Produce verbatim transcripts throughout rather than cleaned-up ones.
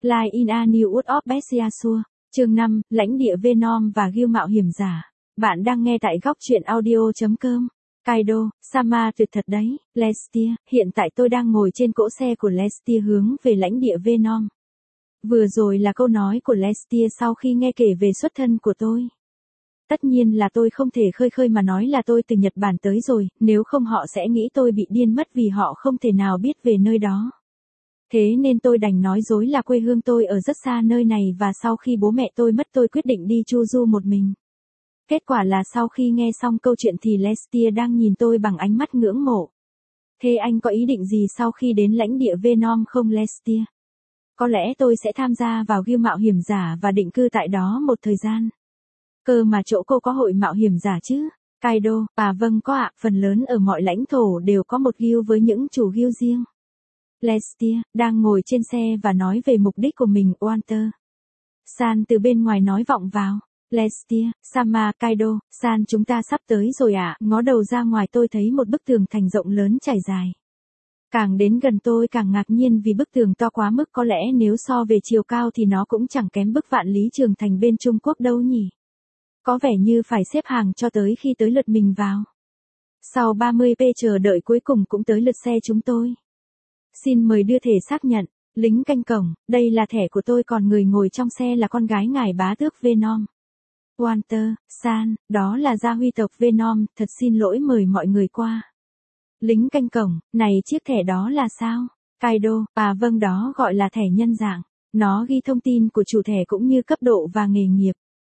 Line in a New World of Bestiasure, chương năm, lãnh địa Venom và Gil mạo hiểm giả. Bạn đang nghe tại góc truyện audio.com. Kaido, Sama tuyệt thật đấy, Lestia, hiện tại tôi đang ngồi trên cỗ xe của Lestia hướng về lãnh địa Venom. Vừa rồi là câu nói của Lestia sau khi nghe kể về xuất thân của tôi. Tất nhiên là tôi không thể khơi khơi mà nói là tôi từ Nhật Bản tới rồi, nếu không họ sẽ nghĩ tôi bị điên mất vì họ không thể nào biết về nơi đó. Thế nên tôi đành nói dối là quê hương tôi ở rất xa nơi này và sau khi bố mẹ tôi mất tôi quyết định đi chu du một mình. Kết quả là sau khi nghe xong câu chuyện thì Lestia đang nhìn tôi bằng ánh mắt ngưỡng mộ. Thế anh có ý định gì sau khi đến lãnh địa Venom không Lestia? Có lẽ tôi sẽ tham gia vào Gil mạo hiểm giả và định cư tại đó một thời gian. Cơ mà chỗ cô có hội mạo hiểm giả chứ? Kaido, à vâng có ạ, phần lớn ở mọi lãnh thổ đều có một Gil với những chủ Gil riêng. Lestia, đang ngồi trên xe và nói về mục đích của mình, Walter. San từ bên ngoài nói vọng vào. Lestia, Sama, Kaido, San chúng ta sắp tới rồi ạ, à? Ngó đầu ra ngoài tôi thấy một bức tường thành rộng lớn trải dài. Càng đến gần tôi càng ngạc nhiên vì bức tường to quá mức, có lẽ nếu so về chiều cao thì nó cũng chẳng kém bức Vạn Lý Trường Thành bên Trung Quốc đâu nhỉ. Có vẻ như phải xếp hàng cho tới khi tới lượt mình vào. Sau ba mươi phút chờ đợi cuối cùng cũng tới lượt xe chúng tôi. Xin mời đưa thẻ xác nhận, lính canh cổng, đây là thẻ của tôi còn người ngồi trong xe là con gái ngài bá tước Venom. Walter, San, đó là gia huy tộc Venom, thật xin lỗi mời mọi người qua. Lính canh cổng, này chiếc thẻ đó là sao? Kaido, à vâng đó gọi là thẻ nhân dạng, nó ghi thông tin của chủ thẻ cũng như cấp độ và nghề nghiệp.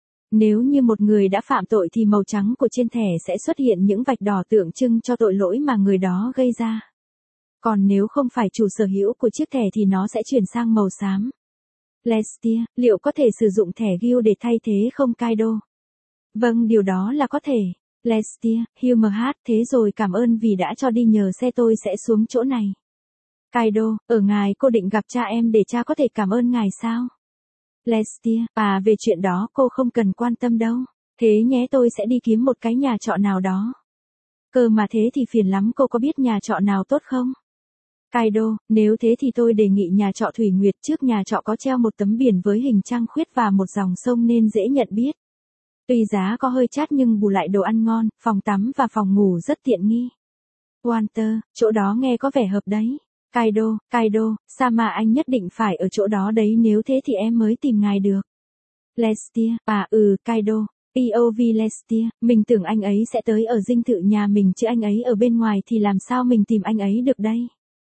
Nếu như một người đã phạm tội thì màu trắng của trên thẻ sẽ xuất hiện những vạch đỏ tượng trưng cho tội lỗi mà người đó gây ra. Còn nếu không phải chủ sở hữu của chiếc thẻ thì nó sẽ chuyển sang màu xám. Lestia, liệu có thể sử dụng thẻ Gil để thay thế không Kaido? Vâng điều đó là có thể. Lestia, Hummerhat, thế rồi cảm ơn vì đã cho đi nhờ xe tôi sẽ xuống chỗ này. Kaido, ở ngài cô định gặp cha em để cha có thể cảm ơn ngài sao? Lestia, à về chuyện đó cô không cần quan tâm đâu. Thế nhé tôi sẽ đi kiếm một cái nhà trọ nào đó. Cơ mà thế thì phiền lắm cô có biết nhà trọ nào tốt không? Kaido, nếu thế thì tôi đề nghị nhà trọ Thủy Nguyệt, trước nhà trọ có treo một tấm biển với hình trăng khuyết và một dòng sông nên dễ nhận biết. Tuy giá có hơi chát nhưng bù lại đồ ăn ngon, phòng tắm và phòng ngủ rất tiện nghi. Walter, chỗ đó nghe có vẻ hợp đấy. Kaido, Kaido, Sama anh nhất định phải ở chỗ đó đấy nếu thế thì em mới tìm ngài được. Lestia, à ừ Kaido, pê ô vê Lestia, mình tưởng anh ấy sẽ tới ở dinh thự nhà mình chứ anh ấy ở bên ngoài thì làm sao mình tìm anh ấy được đây.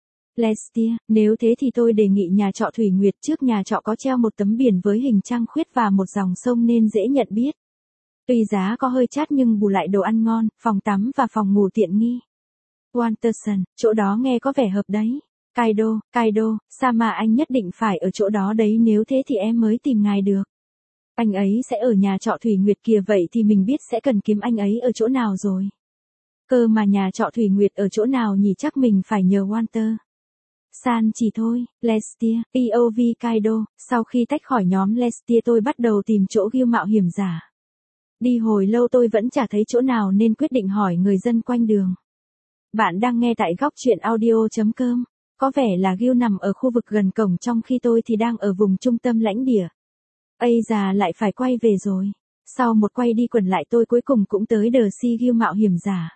Lestia, nếu thế thì tôi đề nghị nhà trọ Thủy Nguyệt, trước nhà trọ có treo một tấm biển với hình trăng khuyết và một dòng sông nên dễ nhận biết. Tuy giá có hơi chát nhưng bù lại đồ ăn ngon, phòng tắm và phòng ngủ tiện nghi. Walterson, chỗ đó nghe có vẻ hợp đấy. Kaido, Kaido, Sama anh nhất định phải ở chỗ đó đấy nếu thế thì em mới tìm ngài được. Anh ấy sẽ ở nhà trọ Thủy Nguyệt kìa, vậy thì mình biết sẽ cần kiếm anh ấy ở chỗ nào rồi. Cơ mà nhà trọ Thủy Nguyệt ở chỗ nào nhỉ, chắc mình phải nhờ Walter. San chỉ thôi, Lestia, pê ô vê Kaido, sau khi tách khỏi nhóm Lestia tôi bắt đầu tìm chỗ Gil mạo hiểm giả. Đi hồi lâu tôi vẫn chả thấy chỗ nào nên quyết định hỏi người dân quanh đường. Bạn đang nghe tại góc truyện audio.com. Có vẻ là Gil nằm ở khu vực gần cổng trong khi tôi thì đang ở vùng trung tâm lãnh địa. Ây già lại phải quay về rồi. Sau một quay đi quẩn lại tôi cuối cùng cũng tới The Sea Gil mạo hiểm giả.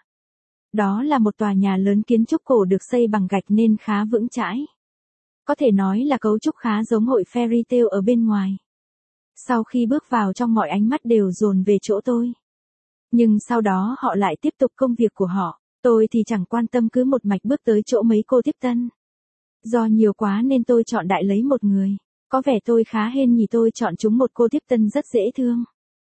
Đó là một tòa nhà lớn kiến trúc cổ được xây bằng gạch nên khá vững chãi. Có thể nói là cấu trúc khá giống hội Fairy Tail ở bên ngoài. Sau khi bước vào trong mọi ánh mắt đều dồn về chỗ tôi. Nhưng sau đó họ lại tiếp tục công việc của họ, tôi thì chẳng quan tâm cứ một mạch bước tới chỗ mấy cô tiếp tân. Do nhiều quá nên tôi chọn đại lấy một người. Có vẻ tôi khá hên nhỉ, tôi chọn chúng một cô tiếp tân rất dễ thương.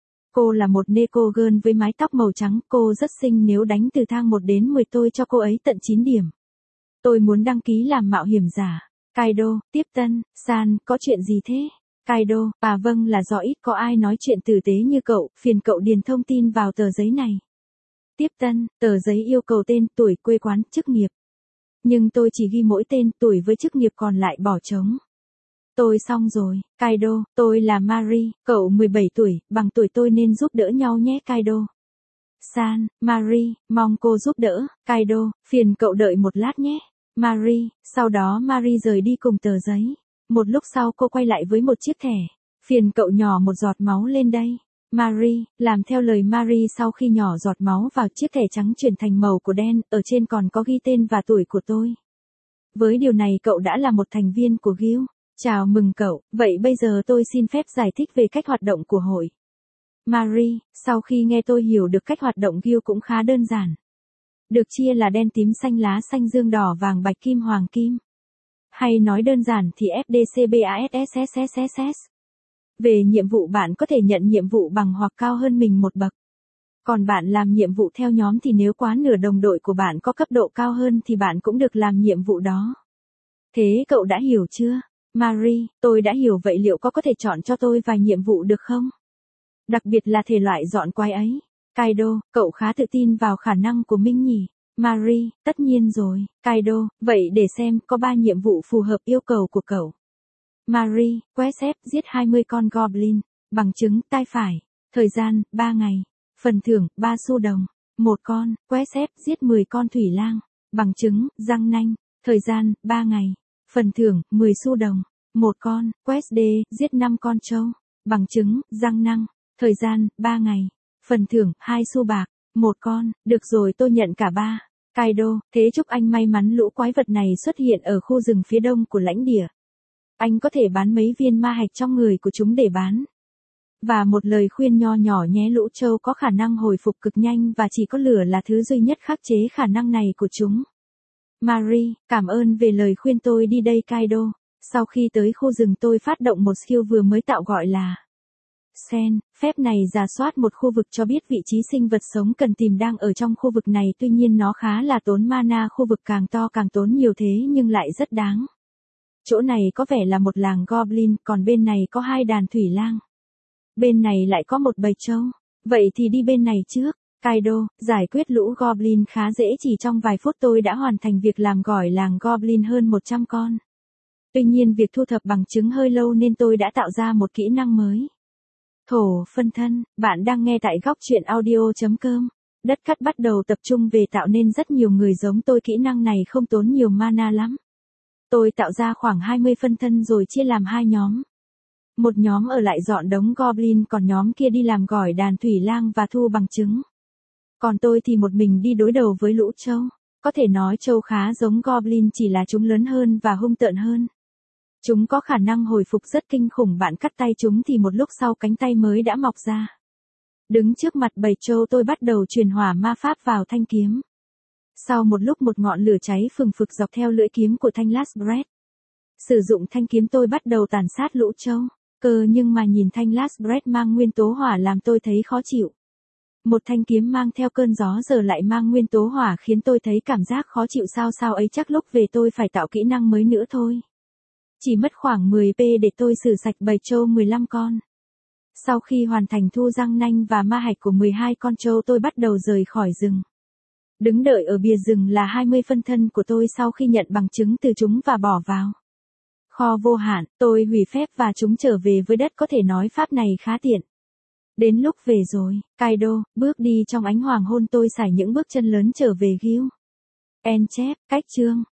Cô là một Neko girl với mái tóc màu trắng, cô rất xinh, nếu đánh từ thang một đến mười tôi cho cô ấy tận chín điểm. Tôi muốn đăng ký làm mạo hiểm giả. Kaido, tiếp tân, San, có chuyện gì thế? Kaido, à vâng là do ít có ai nói chuyện tử tế như cậu, phiền cậu điền thông tin vào tờ giấy này. Tiếp tân, tờ giấy yêu cầu tên, tuổi, quê quán, chức nghiệp. Nhưng tôi chỉ ghi mỗi tên, tuổi với chức nghiệp còn lại bỏ trống. Tôi xong rồi, Kaido, tôi là Marie, cậu mười bảy tuổi, bằng tuổi tôi nên giúp đỡ nhau nhé Kaido. San, Marie, mong cô giúp đỡ, Kaido, phiền cậu đợi một lát nhé. Marie, sau đó Marie rời đi cùng tờ giấy. Một lúc sau cô quay lại với một chiếc thẻ. Phiền cậu nhỏ một giọt máu lên đây. Marie, làm theo lời Marie sau khi nhỏ giọt máu vào chiếc thẻ trắng chuyển thành màu của đen, ở trên còn có ghi tên và tuổi của tôi. Với điều này cậu đã là một thành viên của Guild. Chào mừng cậu, vậy bây giờ tôi xin phép giải thích về cách hoạt động của hội. Marie, sau khi nghe tôi hiểu được cách hoạt động Guild cũng khá đơn giản. Được chia là đen tím xanh lá xanh dương đỏ vàng bạch kim hoàng kim. Hay nói đơn giản thì ép đê xê bê a ét ét ét ét ét ét. Về nhiệm vụ bạn có thể nhận nhiệm vụ bằng hoặc cao hơn mình một bậc. Còn bạn làm nhiệm vụ theo nhóm thì nếu quá nửa đồng đội của bạn có cấp độ cao hơn thì bạn cũng được làm nhiệm vụ đó. Thế cậu đã hiểu chưa? Marie, tôi đã hiểu, vậy liệu có có thể chọn cho tôi vài nhiệm vụ được không? Đặc biệt là thể loại dọn quái ấy. Kaido, cậu khá tự tin vào khả năng của mình nhỉ? Marie, tất nhiên rồi. Kaido, vậy để xem có ba nhiệm vụ phù hợp yêu cầu của cậu. Marie, quét xếp, giết hai mươi con Goblin. Bằng chứng, tay phải. Thời gian, ba ngày. Phần thưởng, ba xu đồng. Một con, quét xếp, giết mười con thủy lang. Bằng chứng, răng nanh. Thời gian, ba ngày. Phần thưởng, mười xu đồng. Một con, quest D, giết năm con trâu. Bằng chứng, răng nanh. Thời gian, ba ngày. Phần thưởng, hai xu bạc. Một con, được rồi tôi nhận cả ba. Kaido, thế chúc anh may mắn, lũ quái vật này xuất hiện ở khu rừng phía đông của lãnh địa. Anh có thể bán mấy viên ma hạch trong người của chúng để bán. Và một lời khuyên nho nhỏ nhé, lũ trâu có khả năng hồi phục cực nhanh và chỉ có lửa là thứ duy nhất khắc chế khả năng này của chúng. Marie, cảm ơn về lời khuyên, tôi đi đây Kaido. Sau khi tới khu rừng tôi phát động một skill vừa mới tạo gọi là Sen, phép này rà soát một khu vực cho biết vị trí sinh vật sống cần tìm đang ở trong khu vực này, tuy nhiên nó khá là tốn mana, khu vực càng to càng tốn nhiều thế nhưng lại rất đáng. Chỗ này có vẻ là một làng Goblin, còn bên này có hai đàn thủy lang. Bên này lại có một bầy trâu. Vậy thì đi bên này trước. Kaido, giải quyết lũ Goblin khá dễ, chỉ trong vài phút tôi đã hoàn thành việc làm gỏi làng Goblin hơn một trăm con. Tuy nhiên việc thu thập bằng chứng hơi lâu nên tôi đã tạo ra một kỹ năng mới. Thổ phân thân, bạn đang nghe tại góc truyện audio chấm com. Đất cắt bắt đầu tập trung về tạo nên rất nhiều người giống tôi, kỹ năng này không tốn nhiều mana lắm. Tôi tạo ra khoảng hai mươi phân thân rồi chia làm hai nhóm. Một nhóm ở lại dọn đống Goblin, còn nhóm kia đi làm gỏi đàn thủy lang và thu bằng chứng. Còn tôi thì một mình đi đối đầu với lũ trâu. Có thể nói trâu khá giống Goblin, chỉ là chúng lớn hơn và hung tợn hơn. Chúng có khả năng hồi phục rất kinh khủng, bạn cắt tay chúng thì một lúc sau cánh tay mới đã mọc ra. Đứng trước mặt bầy trâu tôi bắt đầu truyền hỏa ma pháp vào thanh kiếm. Sau một lúc một ngọn lửa cháy phừng phực dọc theo lưỡi kiếm của thanh Last Breath. Sử dụng thanh kiếm tôi bắt đầu tàn sát lũ trâu. Cơ nhưng mà nhìn thanh Last Breath mang nguyên tố hỏa làm tôi thấy khó chịu. Một thanh kiếm mang theo cơn gió giờ lại mang nguyên tố hỏa khiến tôi thấy cảm giác khó chịu sao sao ấy, chắc lúc về tôi phải tạo kỹ năng mới nữa thôi. Chỉ mất khoảng mười pê để tôi xử sạch bầy trâu mười lăm con. Sau khi hoàn thành thu răng nanh và ma hạch của mười hai con trâu tôi bắt đầu rời khỏi rừng. Đứng đợi ở bìa rừng là hai mươi phân thân của tôi sau khi nhận bằng chứng từ chúng và bỏ vào kho vô hạn, tôi hủy phép và chúng trở về với đất, có thể nói pháp này khá tiện. Đến lúc về rồi, Kaido, bước đi trong ánh hoàng hôn, tôi xài những bước chân lớn trở về Guild. End chép, cách chương.